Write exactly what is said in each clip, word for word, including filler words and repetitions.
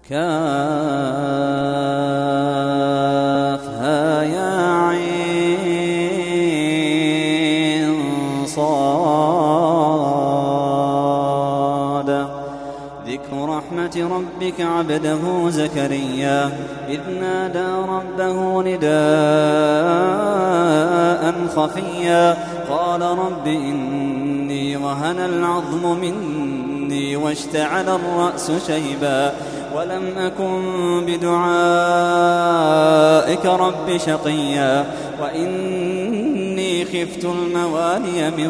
كافها يا عين صاد. ذكر رحمة ربك عبده زكريا إذ نادى ربه نداء خفيا قال رب إني وهن العظم مني واشتعل الرأس شيبا ولم أكن بدعائك رب شقيا وإني خفت الموالي من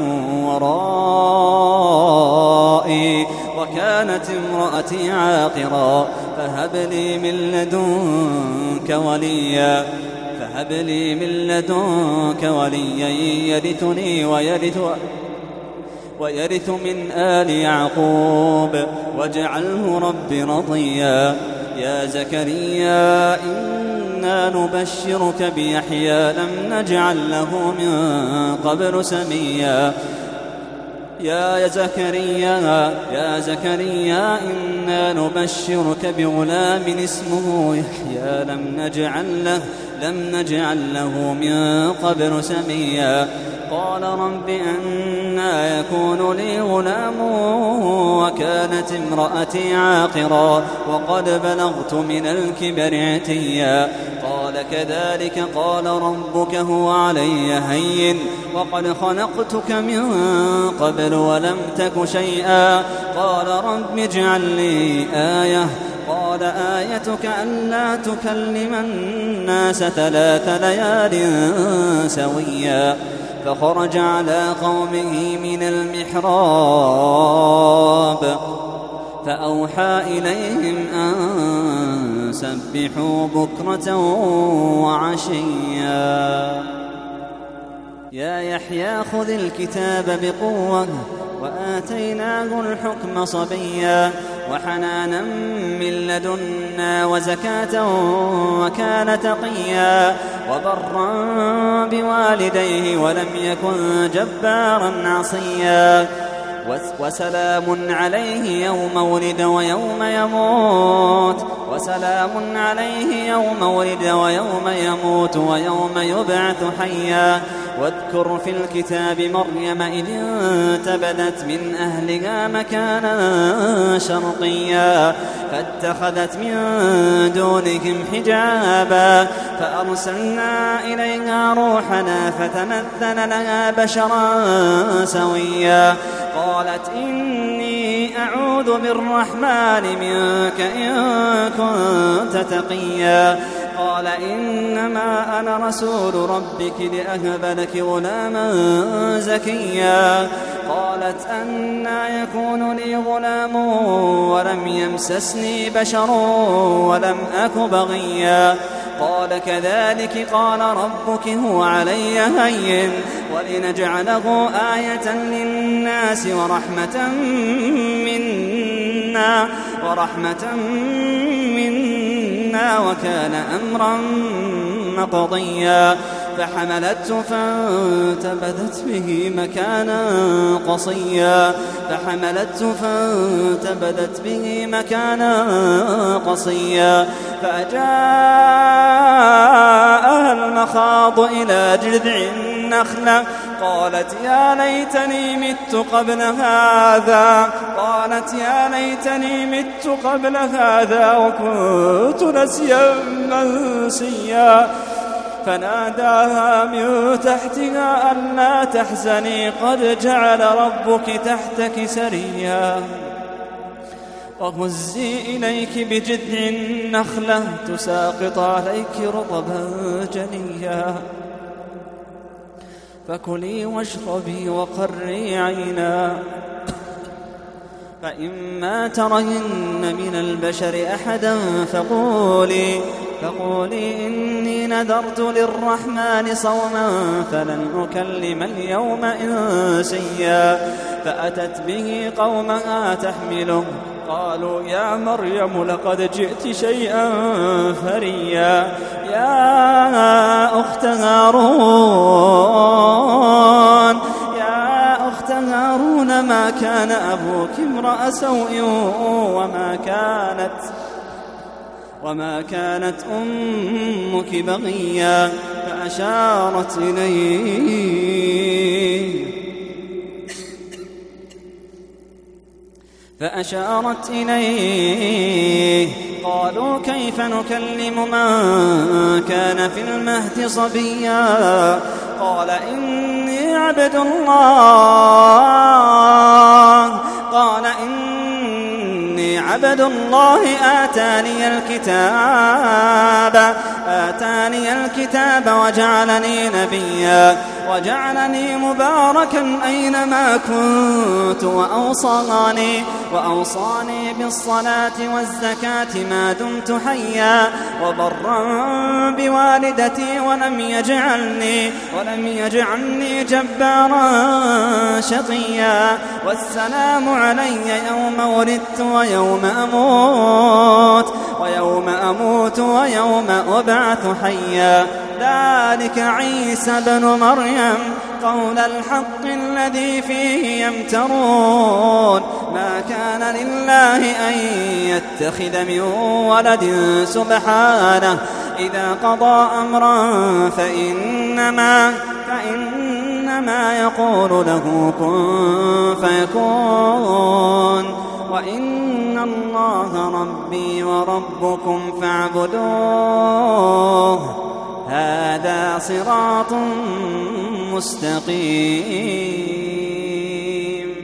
ورائي وكانت امرأتي عاقرا فهب لي من لدنك وليا فهب لي من لدنك وليا يرثني ويرث ويرث من آل يعقوب واجعله رب رضيا. يا زكريا إنا نبشرك بيحيى لم نجعل له من قبل سميا. يا زكريا يا زكريا إنا نبشرك بغلام اسمه يحيى لم نجعل له لم نجعل له من قبل سميا. قال رب أنى يكون لي غلام وكانت امرأتي عاقرا وقد بلغت من الكبر عتيا. قال كذلك قال ربك هو علي هين وقد خلقتك من قبل ولم تك شيئا. قال رب اجعل لي آية قال آيتك ألا تكلم الناس ثلاث ليال سويا. فخرج على قومه من المحراب فأوحى إليهم أن سبحوا بكرة وعشيا. يا يحيى خذ الكتاب بقوة وآتيناه الحكم صبيا وحنانا من لدنا وزكاة وكان تقيا وبرا بوالديه ولم يكن جبارا عصيا. وسلام عليه يوم ولد ويوم يموت وسلام عليه يوم ولد ويوم يموت ويوم يبعث حيا. واذكر في الكتاب مريم إذ انتبذت من أهلها مكانا شرقيا فاتخذت من دونهم حجابا فأرسلنا إليها روحنا فتمثل لها بشرا سويا. قالت إني أعوذ بالرحمن منك إن كنت تقيا. قال إنما أنا رسول ربك لأهب لك غلاما زكيا. قالت أنى يكون لي غلام ولم يمسسني بشر ولم أك بغيا. قال كذلك قال ربك هو علي هين ولنجعله آية للناس ورحمة منا ورحمة منا وكان أمرا مقضيا. فحملته فانتبذت به مكانا قصيا فحملته فانتبذت به مكانا قصيا. فأجاءها المخاض إلى جذع النخلة قالت يا ليتني مت قبل هذا قالت يا ليتني مت قبل هذا وكنت نسيا منسيا. فناداها من تحتها ألا تحزني قد جعل ربك تحتك سريا. وهزي إليك بجذع النخلة تساقط عليك رطبا جنيا. فكلي واشربي وقري عينا فإما ترين من البشر أحدا فقولي فقولي إني نذرت للرحمن صوما فلن أكلم اليوم إنسيا. فأتت به قومها تحمله قالوا يا مريم لقد جئت شيئا فريا. يا أخت هارون يا أخت هارون ما ما كان أبوك امرأ سوء وما كانت وما كانت أمك بغيا فأشارت إليه فأشارت إليه قالوا كيف نكلم من كان في المهد صبيا قال إني عبد الله قال إني عبد الله آتاني الكتاب آتاني الكتاب وجعلني نبيا وجعلني مباركا أينما كنت وأوصاني وأوصاني بالصلاة والزكاة ما دمت حيا وبرا بوالدتي ولم يجعلني ولم يجعلني جبارا شقيا والسلام علي يوم ولدت ويوم أموت ويوم أموت ويوم أبعث حيا ذلك عيسى بن مريم قول الحق الذي فيه يمترون ما كان لله أن يتخذ من ولد سبحانه إذا قضى أمرا فإنما فإنما يقول له كن فيكون وإن الله ربي وربكم فاعبدوه هذا صراط مستقيم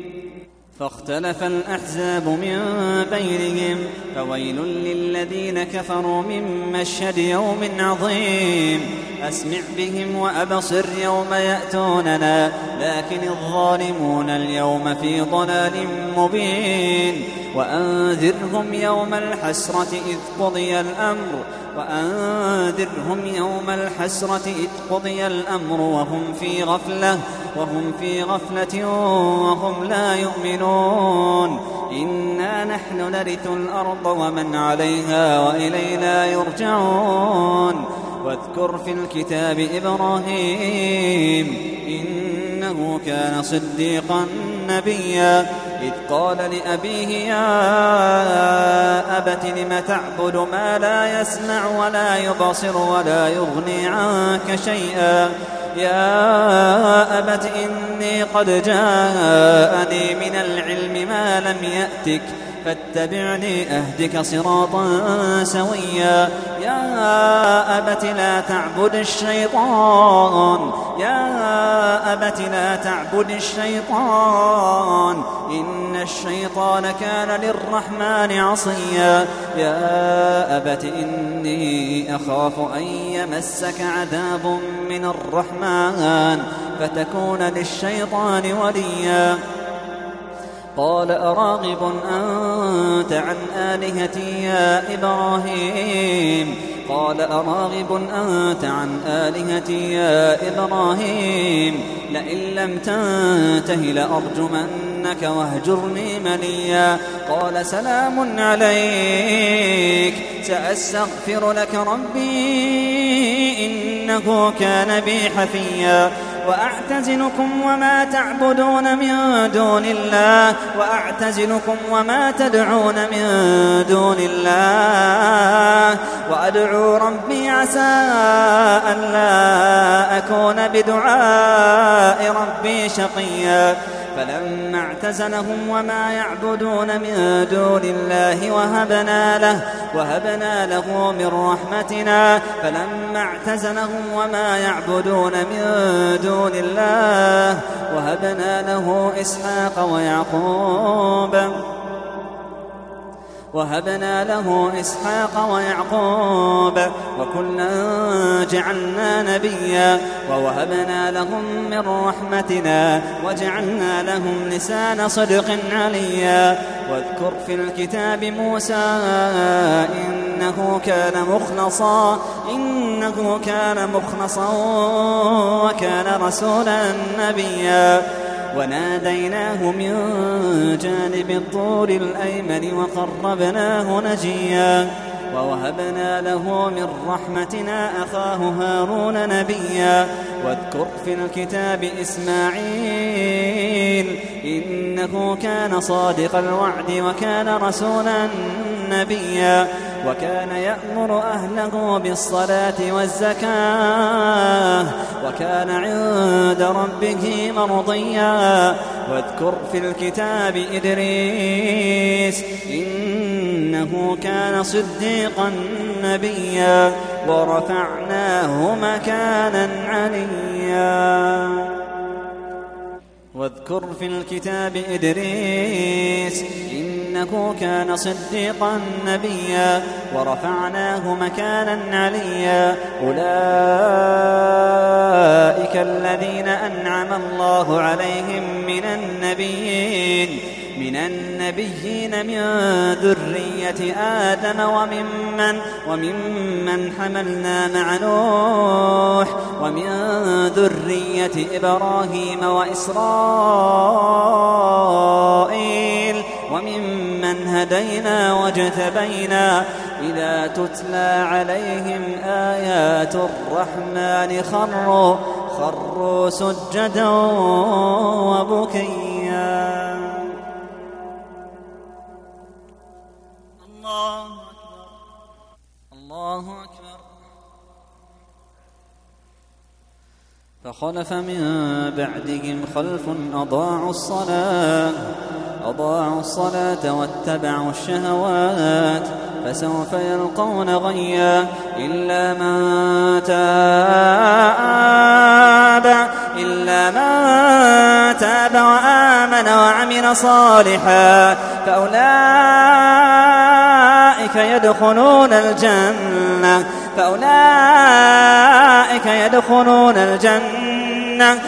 فاختلف الأحزاب من بينهم فويل للذين كفروا من مشهد يوم عظيم أسمع بهم وأبصر يوم يأتوننا لكن الظالمون اليوم في ضلال مبين وأنذرهم يوم الحسرة إذ قضي الأمر وأنذرهم يوم الحسرة إذ قضي الأمر وهم في غفلة وهم في غفلة وهم لا يؤمنون إنا نحن نرث الأرض ومن عليها وإلينا يرجعون واذكر في الكتاب إبراهيم إنه كان صديقا نبيا إذ قال لأبيه يا أبت لم تعبد ما لا يسمع ولا يبصر ولا يغني عنك شيئا يا أبت إني قد جاءني من العلم ما لم يأتك فاتبعني أهدك صراطا سويا يا أبت لا تعبد الشيطان يا أبت لا تعبد الشيطان إن الشيطان كان للرحمن عصيا يا أبت إني أخاف أن يمسك عذاب من الرحمن فتكون للشيطان وليا قال أراغب أنت عن آلهتي يا إبراهيم قال أراغب أنت عن آلهتي يا إبراهيم لئن لم تنته لأرجمنك واهجرني مليا قال سلام عليك سأستغفر لك ربي إنه كان بي حفيا وأعتزلكم وما تعبدون من دون الله وأعتزلكم وما تدعون من دون الله وأدعو ربي عسى ألا أكون بدعاء ربي شقيا فلما اعتزلهم وما يعبدون من دون الله وهبنا له وهبنا له من رحمتنا فلما اعتزلهم وما يعبدون من دون الله وهبنا له إسحاق ويعقوب وهبنا له إسحاق ويعقوب وكلا جعلنا نبيا ووهبنا لهم من رحمتنا وجعلنا لهم لسان صدق عليا واذكر في الكتاب موسى إنه كان مخلصا إنه كان مخلصا وكان رسولا نبيا وناديناه من جانب الطور الأيمن وقربناه نجيا ووهبنا له من رحمتنا أخاه هارون نبيا واذكر في الكتاب إسماعيل إنه كان صادق الوعد وكان رسولا نبيا وكان يأمر أهله بالصلاة والزكاة وكان عند ربه مرضيا واذكر في الكتاب إدريس إنه كان صديقا نبيا ورفعناه مكانا عليا واذكر في الكتاب إدريس إنه كان صديقا نبيا ورفعناه مكانا عليا أولئك الذين أنعم الله عليهم من النبيين من النبيين من ذرية آدم وممن, وممن حملنا مع نوح ومن ذرية إبراهيم وإسرائيل وممن هدينا واجتبينا إذا تتلى عليهم آيات الرحمن خروا, خروا سجدا وبكيا. الله أكبر الله أكبر. فخلف من بعدهم خلف أضاعوا الصلاة أضاعوا الصلاة واتبعوا الشهوات فسوف يلقون غيا إلا من تاب إلا من تاب وآمن وعمل صالحا فأولئك يدخلون الجنة فأولئك يدخلون الجنة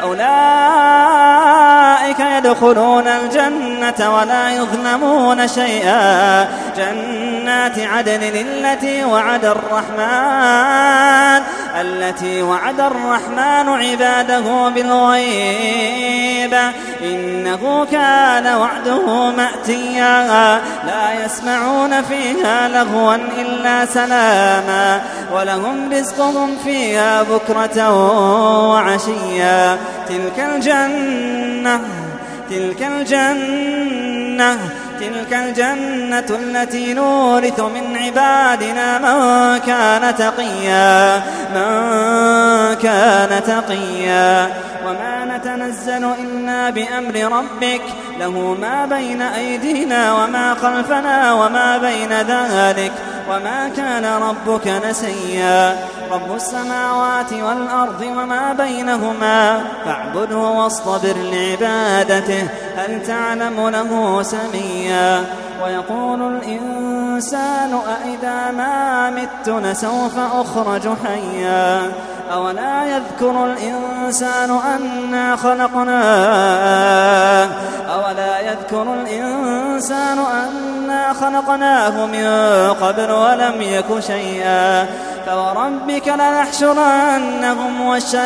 فأولئك يدخلون الجنة ولا يظلمون شيئا جنات عدن التي وعد الرحمن التي وعد الرحمن عباده بالغيب إنه كان وعده مأتيا لا يسمعون فيها لغوا إلا سلاما ولهم رزقهم فيها بكرة وعشيا تلك الجنة تلك الجنة تلك الجنة التي نورث من عبادنا من كان تقيا من كان تقيا وما نتنزل إلا بأمر ربك له ما بين أيدينا وما خلفنا وما بين ذلك وما كان ربك نسيا رب السماوات والأرض وما بينهما فاعبده واصطبر لعبادته هل تعلم له سميا ويقول الإنسان أإذا ما مت لسوف أخرج حيا أولا يذكر الإنسان أنا خلقناه أولا يذكر الإنسان أنا خلقناه من قبل ولم يك شيئا فوربك لنحشرنهم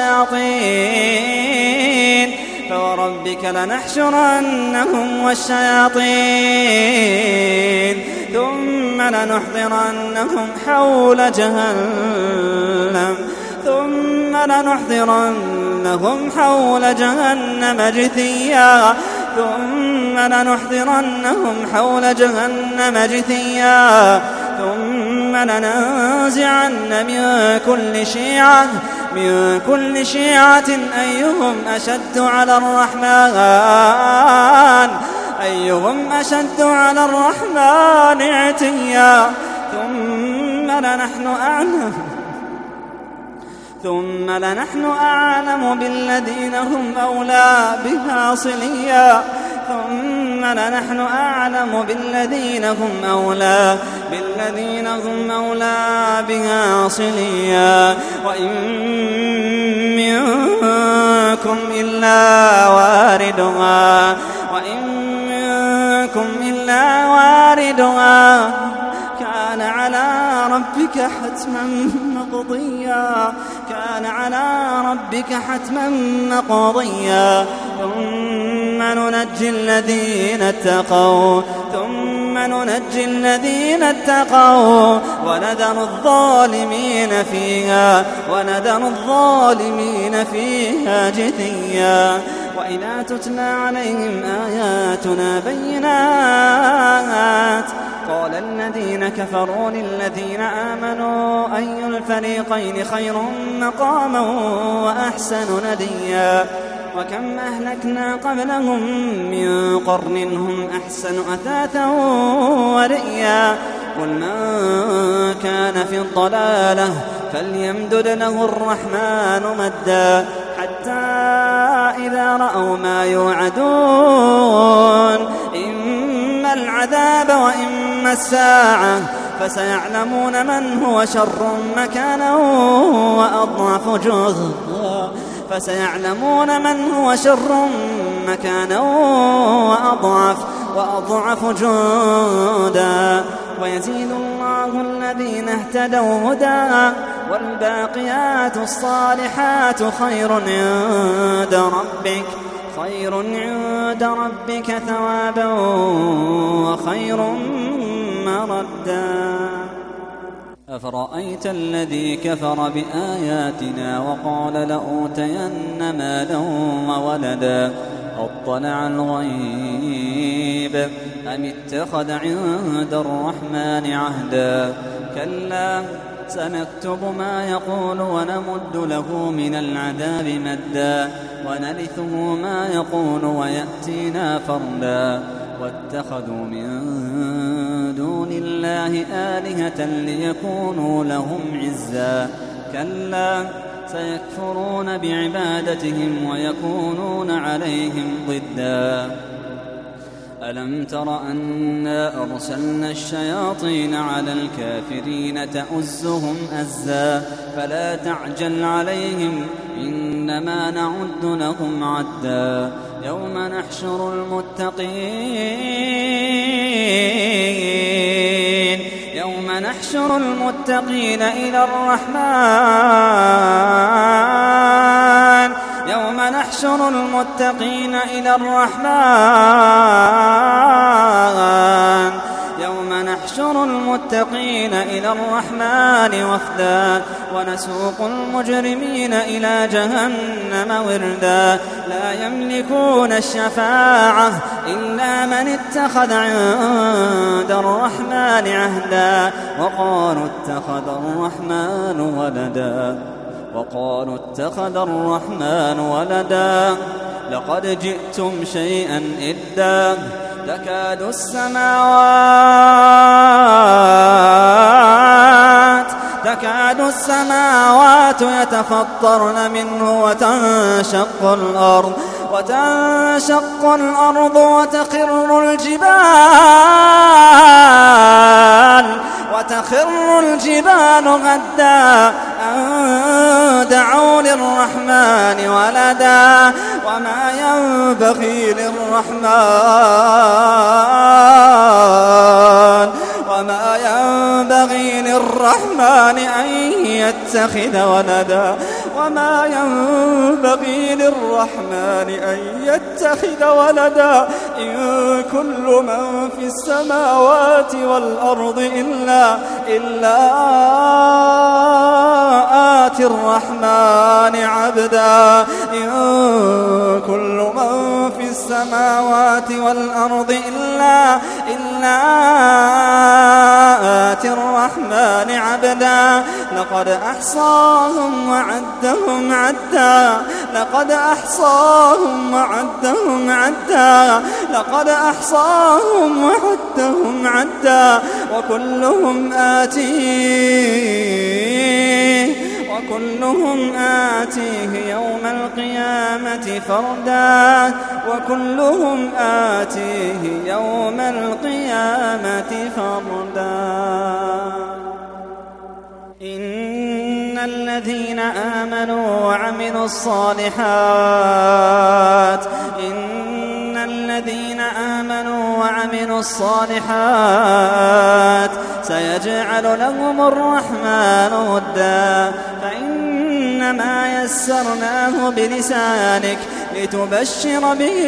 والشياطين فوربك لنحشرنهم والشياطين ثم لنحضرنهم حول جهنم ثم لنحضرنهم حول جهنم جثيا ثم لنحضرنهم حول جهنم جثيا ثم لننزعن من كل شيعة من كل شيعة أيهم أشد على الرحمن أيهم أشد على الرحمن عتيا ثم لنحن أعلم ثم لنحن أعلم بالذين هم أولى بها صليا ثم لنحن أعلم بالذين هم أولى بالذين هم أولى بها صليا وإن منكم إلا واردها وإن منكم إلا واردها كان على ربك حتما مقضيا كان على ربك حتما مقضيا ثم ننجي الذين اتقوا ثم ننجي الذين اتقوا ونذر الظالمين فيها ونذر الظالمين فيها جثيا وإذا تتلى عليهم آياتنا بينات قال الذين كفروا للذين آمنوا أي الفريقين خير مقاما وأحسن نديا وكم أهلكنا قبلهم من قرن هم أحسن أثاثا ورئيا قل من كان في الضلالة فليمدد له الرحمن مدا حتى إذا رأوا ما يوعدون إما العذاب وإما الساعة فسيعلمون من هو شر مكانا وأضعف جهدا فسيعلمون من هو شر مكانا وأضعف وأضعف جندا ويزيد الله الذين اهتدوا هدى والباقيات الصالحات خير عند ربك خير عند ربك ثوابا وخير مردا أفرأيت الذي كفر بآياتنا وقال لأوتين مالا وولدا أطلع الغيب أم اتخذ عند الرحمن عهدا كلا سنكتب ما يقول ونمد له من العذاب مدا ونرثه ما يقول ويأتينا فردا واتخذوا من دون الله آلهة ليكونوا لهم عزا كلا سيكفرون بعبادتهم ويكونون عليهم ضدا ألم تر أنا أرسلنا الشياطين على الكافرين تؤزهم أزا فلا تعجل عليهم إنما نعد لهم عدا يوم نحشر المتقين يوم نحشر المتقين إلى الرحمن يوم نحشر المتقين إلى الرحمن يوم نحشر المتقين إلى الرحمن وفدا ونسوق المجرمين إلى جهنم وردا لا يملكون الشفاعة إلا من اتخذ عند الرحمن عهدا وقالوا اتخذ الرحمن ولدا وقالوا اتخذ الرحمن ولدا لقد جئتم شيئا إدا تكاد السماوات تكاد السماوات يتفطرن منه وتنشق الأرض وتنشق الأرض وتخر الجبال وتخر الجبال غدا أن دعوا للرحمن ولدا وما ينبغي للرحمن وما ينبغي للرحمن أن يتخذ ولدا وما ينبغي للرحمن أن يتخذ ولدا إن كل من في السماوات والأرض إلا إلا آتي الرحمن عبدا إن كل من في السماوات والأرض إلا إلا آتي الرحمن عبدا لقد أحصاهم وعدهم عدا لقد أحصاهم وعدهم عدا لقد أحصاهم وعدهم عدا وكلهم آتيه وكلهم آتيه يوم القيامة فردا وكلهم آتيه يوم القيامة فردا إن الذين آمنوا وعملوا الصالحات إن الذين آمنوا وعملوا الصالحات سيجعل لهم الرحمن ودا فإنما يسرناه بلسانك لتبشر به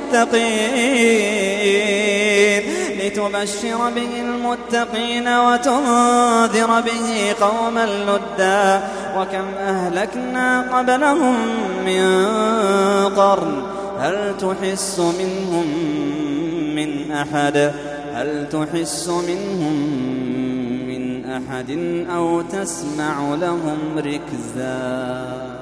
المتقين لتبشر به المتقين وتنذر به قوما لدا وكم أهلكنا قبلهم من قرن هل تحس منهم من أحد هل تحس منهم من أحد أو تسمع لهم ركزا